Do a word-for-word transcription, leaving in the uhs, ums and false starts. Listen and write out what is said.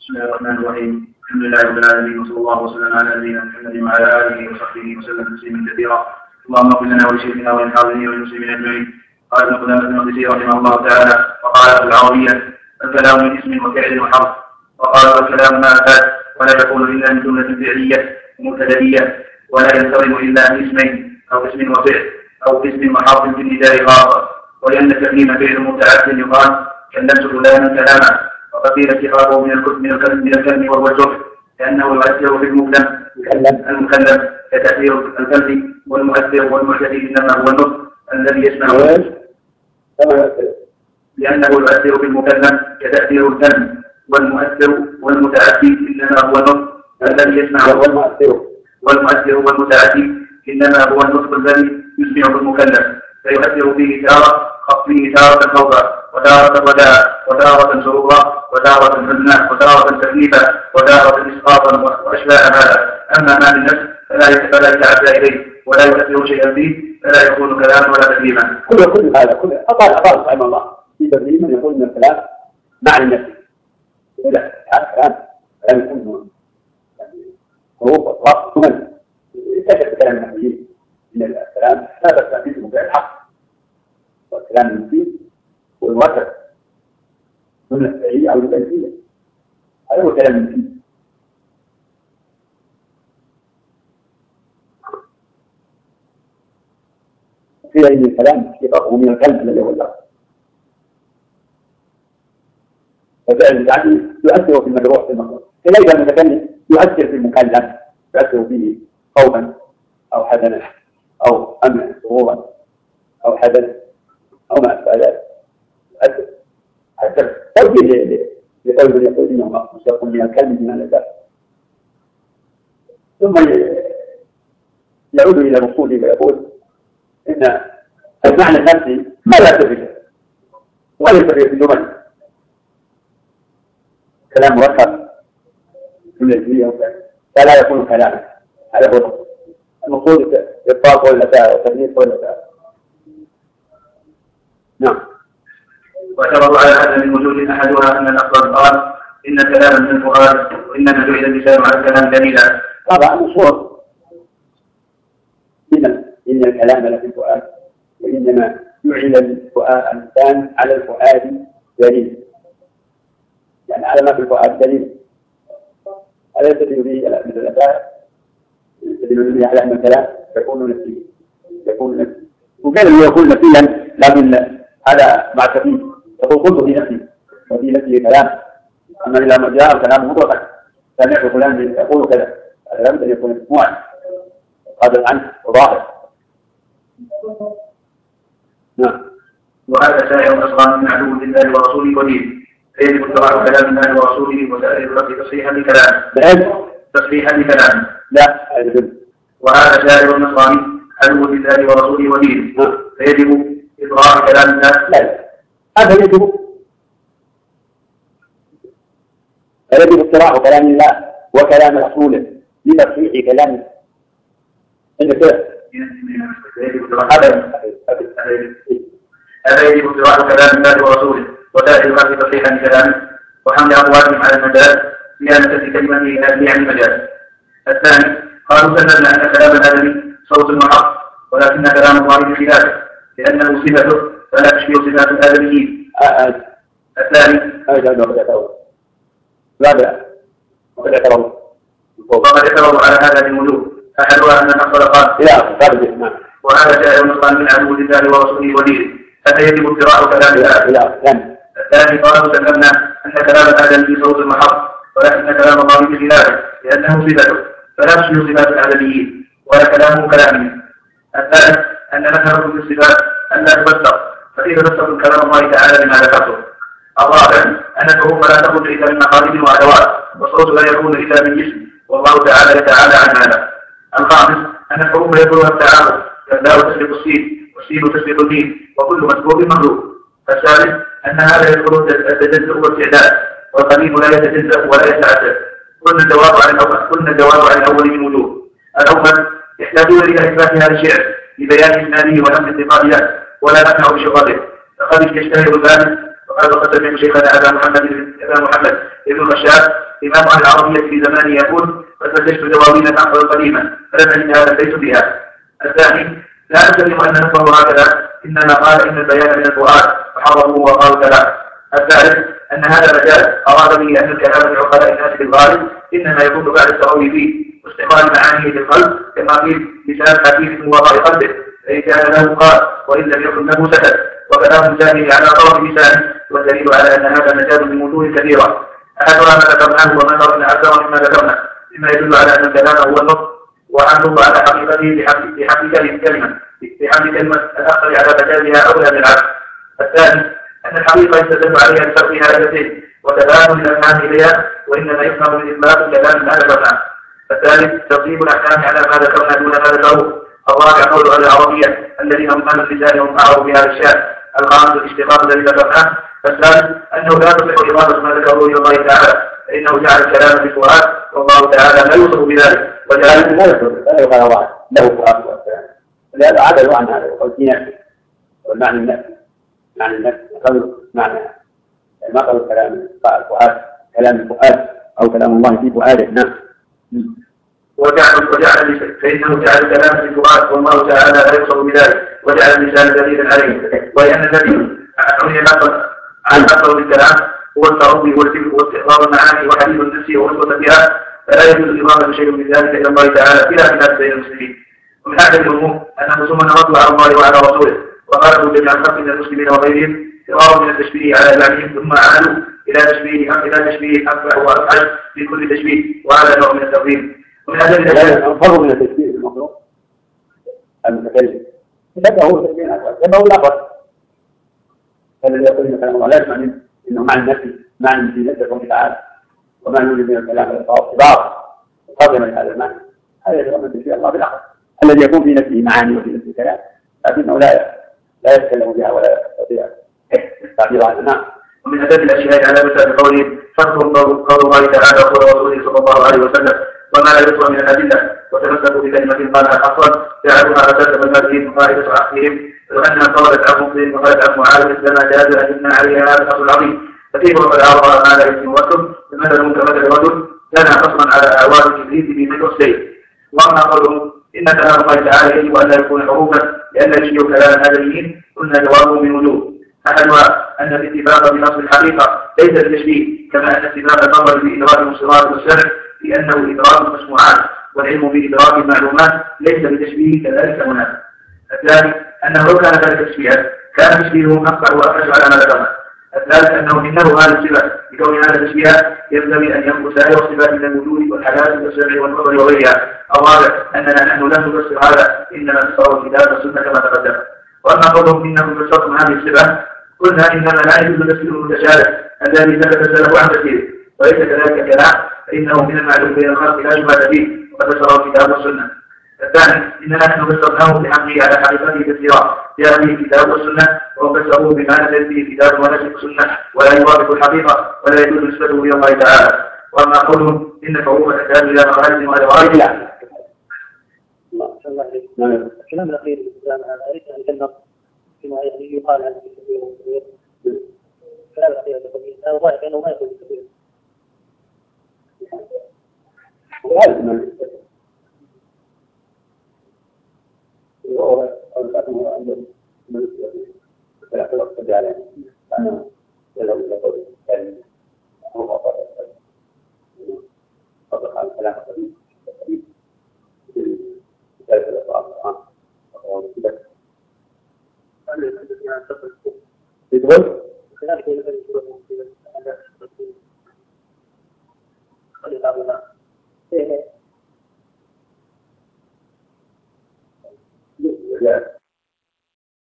بسم الله الرحمن الرحيم. الحمد لله رب العالمين، وصلى الله وسلم على نبينا محمد وعلى اله وصحبه وسلم تسليما كثيرا. اللهم اغفر لنا ولشيخنا وللحاضرين والمسلمين اجمعين. قال ابن قدامة المقدسي رحمه الله تعالى: وقال في العربية: الكلام من اسم وفعل وحرف. وقال: والكلام ما افاد ولا يكون الا من جملة فعلية مبتدئية، ولا ينتظم الا من اسمين او اسم وفعل او اسم وحرف في النداء خاصة. ولان التكليم فعل متعد يقال: كلمت فلانا كلاما. وقيل اتخاذه من الكلم من الكلم من الكلم وهو الجرح، لانه يؤثر في المكلم المكلم كتاثير الكلم، والمؤثر والمعتدي انما هو النطق الذي يسمعه، لانه يؤثر في المكلم كتاثير الكلم، والمؤثر والمتعدي انما هو النطق الذي يسمعه، والمؤثر والمؤثر والمتعدي انما هو النطق الذي يسمعه المكلم، فيؤثر فيه تارة فيه تارة خوفا، وتارة وداعا، وتارة سرورا، وتارة حزنا، وتارة تكليفا، وتارة اسقاطا واشباه هذا. اما ما بالنفس فلا فلا يتعدى اليه ولا يؤثر شيئا فيه، فلا يكون كلاما ولا تكليما. كل كل هذا كل اقال اقال رحمه الله في تدريب من يقول ان الكلام معنى النفس. لا هذا كلام كلام يكون حروف واطراف مهم يكتب كلام النفسي من الكلام لا بأس به بالحق، والكلام النفسي والوتر من الفعلية أو التنفيذية، هذا هو كلام النفسي. قيل إن الكلام اشتقاقه من القلب الذي هو اللفظ، ففعل يعني يؤثر في المجروح في المخلوق، كذلك المتكلم يؤثر في المكلم، يؤثر فيه خوفا أو حزنا أو أمنا سرورا أو حزنا أو ما أشبه ذلك، يؤثر حتى توجيه لقول من يقول إنه مشتق من الكلم من الأدب، ثم يعود إلى مقصوده ويقول إن المعنى النفسي ما لا تفيده ولا يفرق في اللغة، كلام مركب كل فلا يكون كلاما، هذا هو المقصود إطلاق والنفاء وتكليف والنفاء. نعم. واعتبروا على هذا من وجود احدها ان الاصل قال: ان كلاما من الفؤاد وانما جعل اللسان على الكلام دليلا. طبعا مشهور إن إن الكلام لفي الفؤاد، وإنما جعل اللسان على الفؤاد دليل، يعني على ما في الفؤاد دليل. هذا يستدل به مثل الأداء، يستدل به على أن الكلام يكون نفسيا، يكون نفسيا، وكان اللي يكون نفسيا لكن هذا مع التفيد يقول قلت في نفسي وفي نفسي كلام، أما إذا ما جاء الكلام مطلقا سمعت فلان يقول كذا، هذا لابد أن يكون مسموعا قادر عنه وظاهر. نعم. وهذا سائر أصغر من عدو لله ورسوله ودينه، فيجب اتباع كلام الله ورسوله وسائر الخلق تصحيحا لكلامه. تصحيحا لكلامه. لا. وهذا سائر النصراني عدو لله ورسوله ودينه، فيجب إظهار كلام الله. لا. هذا يجب يجب اتباع كلام الله وكلام رسوله لتصحيح كلامه. إن كده. هذا يجب اتباع كلام الله ورسوله وسائر الخلق تصحيحا لكلامه، وحمل أقوالهم على المجاز زيادة في كلمته هذه عن المجاز. الثاني قالوا سلمنا أن كلام الآدمي صوت وحرف، ولكن كلام الله بخلافه لأنه صفته فلا تشبه صفات الآدميين. الثاني لا لا وقد اعترضوا وقد اعترضوا على هذا من وجوه، أحدها أن النصر قال وهذا جاء نصرا من عدو لله ورسوله ودينه، هذا يجب اتباع كلام الله. الثاني قالوا سلمنا أن كلام الآدمي صوت وحرف، ولكن كلام الله بخلافه لأنه صفته فلا تشبه صفات الآدميين ولا كلامه كلامهم. الثالث أن ذكروا في الصفات أن لا تفسر، فكيف تفسر كلام الله تعالى بما ذكرته. الرابع أن الحروف لا تخرج إلا من مخارج وأدوات، والصوت لا يكون إلا من جسم، والله تعالى يتعالى عن هذا. الخامس أن الحروف يدخلها التعارض، فالداء تسبق السين والسين تسبق الميم وكل مسبوق مخلوق. السادس أن هذا يدخل التجزؤ والتعداد، والقليل لا يتجزأ ولا يتعدد. قلنا الجواب عن الأول قلنا الجواب عن الأول من وجوه. الأول يحتاجون إلى إثبات هذا الشعر لبيان إسناده ولم انتقاليات ولا نفع بشغله، فقد يشتهر ذلك. وقال وقد سمعت شيخنا أبا محمد أبا محمد ابن الخشاب إمام أهل العربية في زمانه يقول: ففتشت دواوين تحفظ قديما فلم أجد هذا ليس بها. الثاني: لا نسلم أن نفهم هكذا، إنما قال إن البيان من الفؤاد فحرموه وقالوا كلام. الثالث: أن هذا مجاز أراد به أن الكلام لعقلاء الناس بالغالب إنما يكون بعد التروي فيه واستعمال معانيه في القلب، كما في لسان حكيم من وراء قلبه، فإن كان له قال وإن لم يكن له سكت، وكلام الجاهل على طرف لسانه، والدليل على أن هذا مجاز من وجوه كثيرة. أحدها ما ذكرناه وما تركنا أكثر مما ذكرنا، مما يدل على أن الكلام هو النطق وعنده على حقيقته بحمد كلمة بحمد كلمة الأخر على مجازها أولى من العكس. الثاني: أن الحقيقة يستدل عليها بشرطها علتين وتباين الأفهام إليها، وإنما يفهم من إثبات الكلام ما ذكرناه. الثالث: ترتيب الأحكام على ما ذكرنا دون ما ذكروه. الرابع: قول أهل العربية الذين هم أهل اللسان وهم أعرفوا بهذا الشأن. الخامس: الاشتقاق الذي ذكرناه. الثالث: أنه لا تصح إضافة ما ذكروه إلى الله تعالى، فإنه جعل الكلام في الفؤاد، والله تعالى لا يوصف بذلك، وجعل لا يقول لا يقال الله له فؤاد والكلام، لأنه عدلوا عن هذا وقال في نفسه، والمعنى النفسي معنى النفس قالوا معنى ما قالوا كلام الفؤاد كلام الفؤاد أو كلام الله في فؤاده. نعم. وجعل وجعل فإنه جعل الكلام في الفؤاد، والله تعالى لا يوصف بذلك، وجعل اللسان دليلا عليه، ولأن الذي عني عن أثر الكلام هو التربي والفكر واستحضار المعاني وحديث النفس ووسوسة بها، فلا يجوز إضافة شيء من ذلك إلى الله تعالى بلا خلاف بين المسلمين. ومن هذا الأمور أن خصومنا ردوا على الله وعلى رسوله وقالوا جميع الخلق من المسلمين وغيرهم فرارا من التشبيه على زعمهم، ثم عادوا إلى تشبيه أم إلى تشبيه أكبر وأبعد في كل تشبيه، وهذا نوع من التقديم. ومن هذا الفرق من التشبيه المخلوق المتكلم شبهه تشبيه أكبر شبهه الأكبر، فالذي يقول مثلا الله لا يسمع إنه معنى النفي معنى في نفسه تعالى، وما يوجد من الكلام الاعتبار مقدما لهذا المعنى، هذا يتضمن تشبيه الله بالعقل الذي يكون في نفسه معاني وفي نفسه كلام، لكنه لا لا يتكلم بها ولا يستطيع التعبير عنها. نعم. ومن أدب الأشياء على مثال قوله فاذكروا قول الله تعالى وقول رسوله صلى الله عليه وسلم وما لا يسوى من الأدلة، وتمسكوا بكلمة قالها حقا جعلوها أساسا مذهبهم وقاعدة عقلهم، لو أنها قالت عن مطلق وقالت عن معارض لما جاز أن يبنى عليها هذا الأصل العظيم. فكيف وقد عرض ما لا يمكن وصف فمثل كمثل رجل كان قصرا على أعواد الإبليس بمثل أصلين. وأما قوله إن كلام الله تعالى يجب أن لا يكون حروفا لأن يشبه كلام الآدميين، قلنا جوابه من وجوه. أحدها أن الاتفاق بنص الحقيقة ليس التشبيه، كما أن اتفاق النظر بإدراك المصطلحات والسمع لأنه إدراك المسموعات، والعلم بإدراك المعلومات ليس بتشبيه كذلك هناك. الثاني أنه لو كان ذلك تشبيها كان تشبيهه أقطع وأخرج على ما ذكرنا. الثالث أنه إنه هذا الصفة بكون هذا تشبيها ينبغي أن ينقل سائر الصفات من الوجود والحياة والسمع والبصر وغيرها. الرابع أننا نحن لا نفسر هذا إنما نفسر الكتاب والسنة كما تقدم. وأما قولهم إنكم فسرتم هذه الصفة قلنا إنما لا يجوز تفسير المتشابه الذي ثبت السلف عن تفسيره، وليس كذلك كلام فإنه من المعلوم بين الخلق لا شبهة فيه وقد فسره الكتاب والسنة. الثاني إننا نحن فسرناه بحمله على حقيقته تفسيرا جاء به الكتاب والسنة، وفسروه بما نزل به الكتاب ونزل السنة ولا يوافق الحقيقة ولا يجوز نسبته إلى الله تعالى. وأما قولهم إن فهو تحتاج إلى مخالف وغير لا. الكلام الأخير الإسلام أنا أريد أن أتكلم فيما يعني يقال عن الكبير والصغير. الكلام الأخير الكبير أنا ظاهر أنه ما يكون كبير. لازم هو الأمر عند من لا توقف عليه أنا لو لو كان هو أفضل أفضل عن كلام قليل قليل ذلك الأفعال أو كذا يقول خلال كل هذه الشروط خلال خلال